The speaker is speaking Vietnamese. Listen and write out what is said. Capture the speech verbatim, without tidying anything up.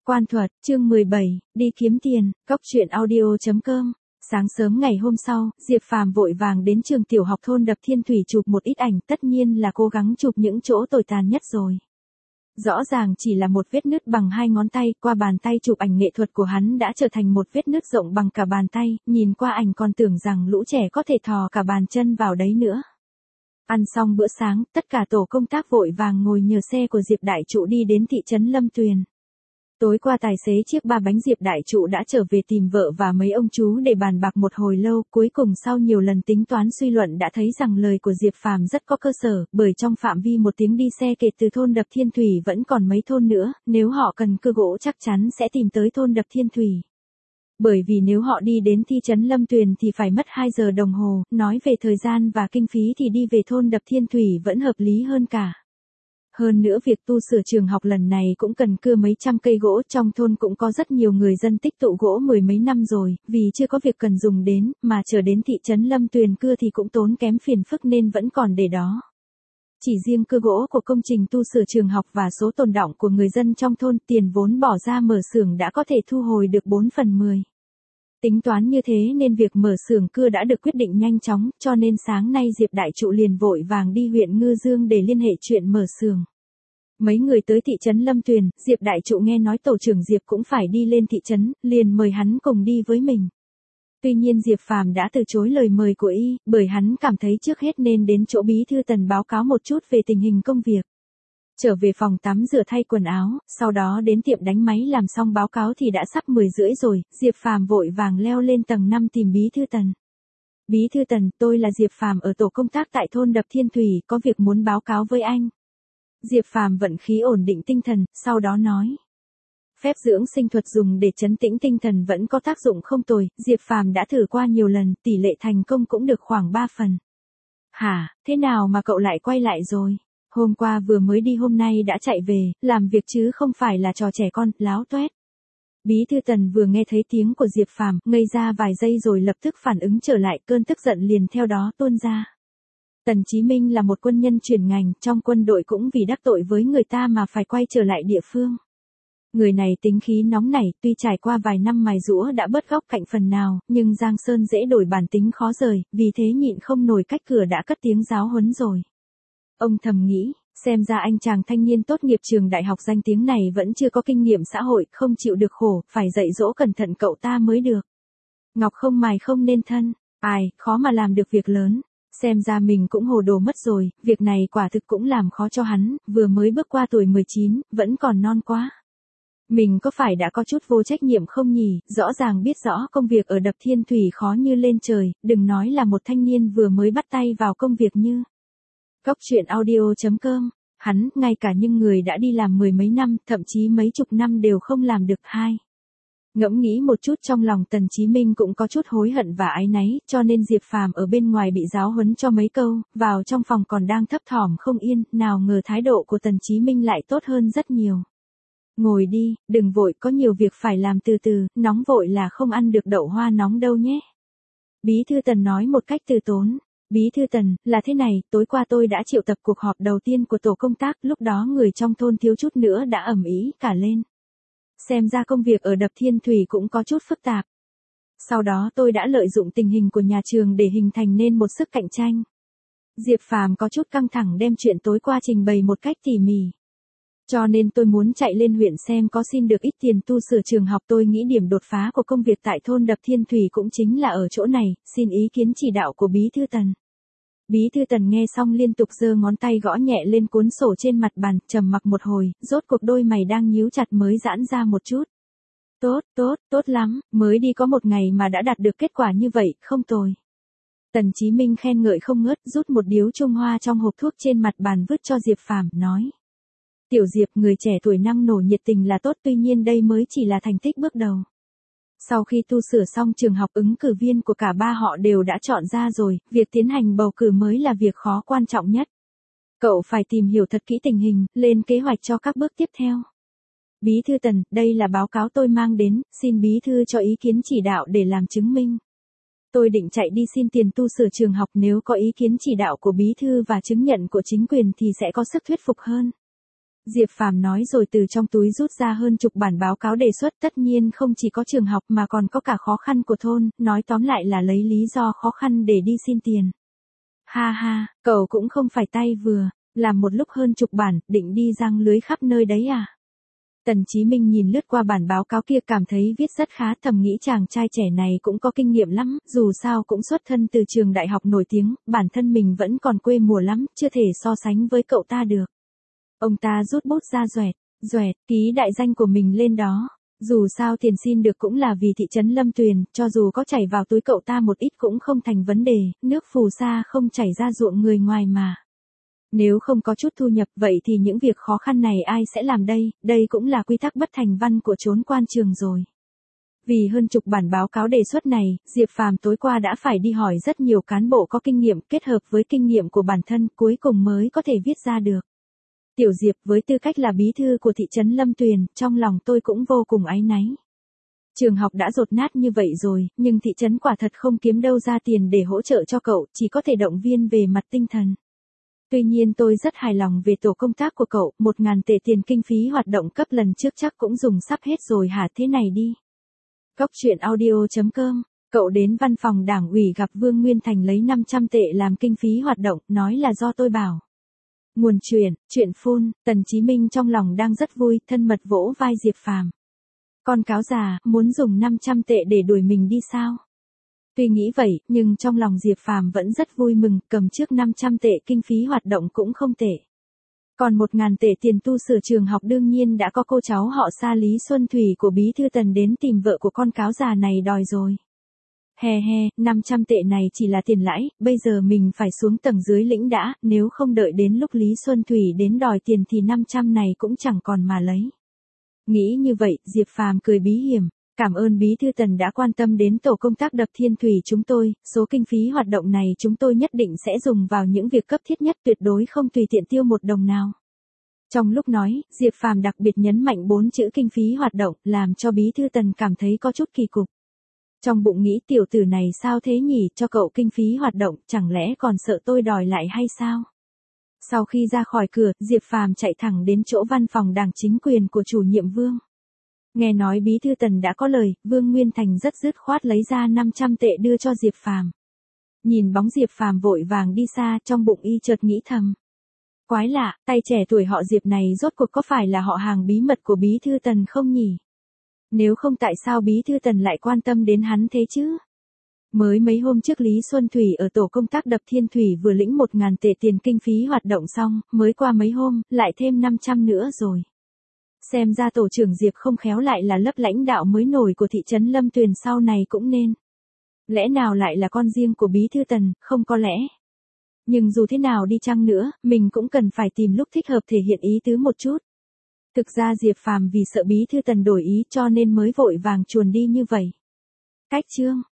Quan thuật, chương mười bảy, đi kiếm tiền, cốc truyện audio chấm com. Sáng sớm ngày hôm sau, Diệp Phàm vội vàng đến trường tiểu học thôn Đập Thiên Thủy chụp một ít ảnh, tất nhiên là cố gắng chụp những chỗ tồi tàn nhất rồi. Rõ ràng chỉ là một vết nứt bằng hai ngón tay, qua bàn tay chụp ảnh nghệ thuật của hắn đã trở thành một vết nứt rộng bằng cả bàn tay, nhìn qua ảnh còn tưởng rằng lũ trẻ có thể thò cả bàn chân vào đấy nữa. Ăn xong bữa sáng, tất cả tổ công tác vội vàng ngồi nhờ xe của Diệp Đại Trụ đi đến thị trấn Lâm Tuyền. Tối qua tài xế chiếc ba bánh Diệp Đại Trụ đã trở về tìm vợ và mấy ông chú để bàn bạc một hồi lâu, cuối cùng sau nhiều lần tính toán suy luận đã thấy rằng lời của Diệp Phàm rất có cơ sở, bởi trong phạm vi một tiếng đi xe kể từ thôn Đập Thiên Thủy vẫn còn mấy thôn nữa, nếu họ cần cưa gỗ chắc chắn sẽ tìm tới thôn Đập Thiên Thủy. Bởi vì nếu họ đi đến thị trấn Lâm Tuyền thì phải mất hai giờ đồng hồ, nói về thời gian và kinh phí thì đi về thôn Đập Thiên Thủy vẫn hợp lý hơn cả. Hơn nữa việc tu sửa trường học lần này cũng cần cưa mấy trăm cây gỗ, trong thôn cũng có rất nhiều người dân tích tụ gỗ mười mấy năm rồi, vì chưa có việc cần dùng đến, mà chờ đến thị trấn Lâm Tuyền cưa thì cũng tốn kém phiền phức nên vẫn còn để đó. Chỉ riêng cưa gỗ của công trình tu sửa trường học và số tồn đọng của người dân trong thôn, tiền vốn bỏ ra mở xưởng đã có thể thu hồi được bốn phần mười. Tính toán như thế nên việc mở xưởng cưa đã được quyết định nhanh chóng, cho nên sáng nay Diệp Đại Trụ liền vội vàng đi huyện Ngư Dương để liên hệ chuyện mở xưởng. Mấy người tới thị trấn Lâm Tuyền, Diệp Đại Trụ nghe nói tổ trưởng Diệp cũng phải đi lên thị trấn, liền mời hắn cùng đi với mình. Tuy nhiên Diệp Phàm đã từ chối lời mời của y, bởi hắn cảm thấy trước hết nên đến chỗ bí thư Tần báo cáo một chút về tình hình công việc. Trở về phòng tắm rửa thay quần áo, sau đó đến tiệm đánh máy làm xong báo cáo thì đã sắp mười rưỡi rồi, Diệp Phàm vội vàng leo lên tầng năm tìm bí thư Tần. Bí thư Tần, tôi là Diệp Phàm ở tổ công tác tại thôn Đập Thiên Thủy, có việc muốn báo cáo với anh. Diệp Phàm vận khí ổn định tinh thần, sau đó nói. Phép dưỡng sinh thuật dùng để trấn tĩnh tinh thần vẫn có tác dụng không tồi, Diệp Phàm đã thử qua nhiều lần, tỷ lệ thành công cũng được khoảng ba phần. Hả, thế nào mà cậu lại quay lại rồi? Hôm qua vừa mới đi hôm nay đã chạy về, làm việc chứ không phải là trò trẻ con, láo toét. Bí thư Tần vừa nghe thấy tiếng của Diệp Phàm, ngây ra vài giây rồi lập tức phản ứng trở lại, cơn tức giận liền theo đó tuôn ra. Tần Chí Minh là một quân nhân chuyển ngành, trong quân đội cũng vì đắc tội với người ta mà phải quay trở lại địa phương. Người này tính khí nóng nảy, tuy trải qua vài năm mài giũa đã bớt góc cạnh phần nào, nhưng Giang Sơn dễ đổi bản tính khó rời, vì thế nhịn không nổi cách cửa đã cất tiếng giáo huấn rồi. Ông thầm nghĩ, xem ra anh chàng thanh niên tốt nghiệp trường đại học danh tiếng này vẫn chưa có kinh nghiệm xã hội, không chịu được khổ, phải dạy dỗ cẩn thận cậu ta mới được. Ngọc không mài không nên thân, ai, khó mà làm được việc lớn. Xem ra mình cũng hồ đồ mất rồi, việc này quả thực cũng làm khó cho hắn, vừa mới bước qua tuổi mười chín, vẫn còn non quá. Mình có phải đã có chút vô trách nhiệm không nhỉ, rõ ràng biết rõ công việc ở Đập Thiên Thủy khó như lên trời, đừng nói là một thanh niên vừa mới bắt tay vào công việc như. Cốc truyện audio chấm com, hắn, ngay cả những người đã đi làm mười mấy năm, thậm chí mấy chục năm đều không làm được hai. Ngẫm nghĩ một chút trong lòng Tần Chí Minh cũng có chút hối hận và áy náy, cho nên Diệp Phàm ở bên ngoài bị giáo huấn cho mấy câu, vào trong phòng còn đang thấp thỏm không yên, nào ngờ thái độ của Tần Chí Minh lại tốt hơn rất nhiều. Ngồi đi, đừng vội, có nhiều việc phải làm từ từ, nóng vội là không ăn được đậu hoa nóng đâu nhé. Bí thư Tần nói một cách từ tốn. Bí thư Tần, là thế này, tối qua tôi đã triệu tập cuộc họp đầu tiên của tổ công tác, lúc đó người trong thôn thiếu chút nữa đã ầm ĩ cả lên. Xem ra công việc ở Đập Thiên Thủy cũng có chút phức tạp. Sau đó tôi đã lợi dụng tình hình của nhà trường để hình thành nên một sức cạnh tranh. Diệp Phàm có chút căng thẳng đem chuyện tối qua trình bày một cách tỉ mỉ. Cho nên tôi muốn chạy lên huyện xem có xin được ít tiền tu sửa trường học, tôi nghĩ điểm đột phá của công việc tại thôn Đập Thiên Thủy cũng chính là ở chỗ này, xin ý kiến chỉ đạo của Bí thư Tần. Bí thư Tần nghe xong liên tục giơ ngón tay gõ nhẹ lên cuốn sổ trên mặt bàn, trầm mặc một hồi, rốt cuộc đôi mày đang nhíu chặt mới giãn ra một chút. Tốt, tốt, tốt lắm, mới đi có một ngày mà đã đạt được kết quả như vậy, không tồi. Tần Chí Minh khen ngợi không ngớt, rút một điếu Trung Hoa trong hộp thuốc trên mặt bàn vứt cho Diệp Phàm, nói. Tiểu Diệp, người trẻ tuổi năng nổ nhiệt tình là tốt, tuy nhiên đây mới chỉ là thành tích bước đầu. Sau khi tu sửa xong trường học, ứng cử viên của cả ba họ đều đã chọn ra rồi, việc tiến hành bầu cử mới là việc khó quan trọng nhất. Cậu phải tìm hiểu thật kỹ tình hình, lên kế hoạch cho các bước tiếp theo. Bí thư Tần, đây là báo cáo tôi mang đến, xin bí thư cho ý kiến chỉ đạo để làm chứng minh. Tôi định chạy đi xin tiền tu sửa trường học, nếu có ý kiến chỉ đạo của bí thư và chứng nhận của chính quyền thì sẽ có sức thuyết phục hơn. Diệp Phàm nói rồi từ trong túi rút ra hơn chục bản báo cáo đề xuất, tất nhiên không chỉ có trường học mà còn có cả khó khăn của thôn, nói tóm lại là lấy lý do khó khăn để đi xin tiền. Ha ha, cậu cũng không phải tay vừa, làm một lúc hơn chục bản, định đi răng lưới khắp nơi đấy à? Tần Chí Minh nhìn lướt qua bản báo cáo kia cảm thấy viết rất khá, thầm nghĩ chàng trai trẻ này cũng có kinh nghiệm lắm, dù sao cũng xuất thân từ trường đại học nổi tiếng, bản thân mình vẫn còn quê mùa lắm, chưa thể so sánh với cậu ta được. Ông ta rút bút ra doẹt, doẹt, ký đại danh của mình lên đó. Dù sao tiền xin được cũng là vì thị trấn Lâm Tuyền, cho dù có chảy vào túi cậu ta một ít cũng không thành vấn đề, nước phù sa không chảy ra ruộng người ngoài mà. Nếu không có chút thu nhập vậy thì những việc khó khăn này ai sẽ làm đây, đây cũng là quy tắc bất thành văn của chốn quan trường rồi. Vì hơn chục bản báo cáo đề xuất này, Diệp Phàm tối qua đã phải đi hỏi rất nhiều cán bộ có kinh nghiệm kết hợp với kinh nghiệm của bản thân cuối cùng mới có thể viết ra được. Tiểu Diệp với tư cách là bí thư của thị trấn Lâm Tuyền, trong lòng tôi cũng vô cùng áy náy. Trường học đã dột nát như vậy rồi, nhưng thị trấn quả thật không kiếm đâu ra tiền để hỗ trợ cho cậu, chỉ có thể động viên về mặt tinh thần. Tuy nhiên tôi rất hài lòng về tổ công tác của cậu, một ngàn tệ tiền kinh phí hoạt động cấp lần trước chắc cũng dùng sắp hết rồi hả, thế này đi. Cóc truyện audio chấm com, cậu đến văn phòng đảng ủy gặp Vương Nguyên Thành lấy năm trăm tệ làm kinh phí hoạt động, nói là do tôi bảo. Nguồn chuyện, chuyện phun, Tần Chí Minh trong lòng đang rất vui, thân mật vỗ vai Diệp Phàm. Con cáo già, muốn dùng năm trăm tệ để đuổi mình đi sao? Tuy nghĩ vậy, nhưng trong lòng Diệp Phàm vẫn rất vui mừng, cầm trước năm trăm tệ kinh phí hoạt động cũng không tệ. Còn một ngàn tệ tiền tu sửa trường học đương nhiên đã có cô cháu họ Sa Lý Xuân Thủy của bí thư Tần đến tìm vợ của con cáo già này đòi rồi. He he, năm trăm tệ này chỉ là tiền lãi, bây giờ mình phải xuống tầng dưới lĩnh đã, nếu không đợi đến lúc Lý Xuân Thủy đến đòi tiền thì năm trăm này cũng chẳng còn mà lấy. Nghĩ như vậy, Diệp Phàm cười bí hiểm, cảm ơn bí thư Tần đã quan tâm đến tổ công tác đập Thiên Thủy chúng tôi, số kinh phí hoạt động này chúng tôi nhất định sẽ dùng vào những việc cấp thiết nhất, tuyệt đối không tùy tiện tiêu một đồng nào. Trong lúc nói, Diệp Phàm đặc biệt nhấn mạnh bốn chữ kinh phí hoạt động, làm cho bí thư Tần cảm thấy có chút kỳ cục. Trong bụng nghĩ tiểu tử này sao thế nhỉ, cho cậu kinh phí hoạt động, chẳng lẽ còn sợ tôi đòi lại hay sao? Sau khi ra khỏi cửa, Diệp Phàm chạy thẳng đến chỗ văn phòng đảng chính quyền của chủ nhiệm Vương. Nghe nói bí thư Tần đã có lời, Vương Nguyên Thành rất dứt khoát lấy ra năm trăm tệ đưa cho Diệp Phàm. Nhìn bóng Diệp Phàm vội vàng đi xa, trong bụng y chợt nghĩ thầm. Quái lạ, tay trẻ tuổi họ Diệp này rốt cuộc có phải là họ hàng bí mật của bí thư Tần không nhỉ? Nếu không tại sao bí thư Tần lại quan tâm đến hắn thế chứ? Mới mấy hôm trước Lý Xuân Thủy ở tổ công tác đập Thiên Thủy vừa lĩnh một ngàn tệ tiền kinh phí hoạt động xong, mới qua mấy hôm, lại thêm năm trăm nữa rồi. Xem ra tổ trưởng Diệp không khéo lại là lớp lãnh đạo mới nổi của thị trấn Lâm Tuyền sau này cũng nên. Lẽ nào lại là con riêng của bí thư Tần, không có lẽ. Nhưng dù thế nào đi chăng nữa, mình cũng cần phải tìm lúc thích hợp thể hiện ý tứ một chút. Thực ra Diệp Phàm vì sợ bí thư Tần đổi ý cho nên mới vội vàng chuồn đi như vậy. Cách chương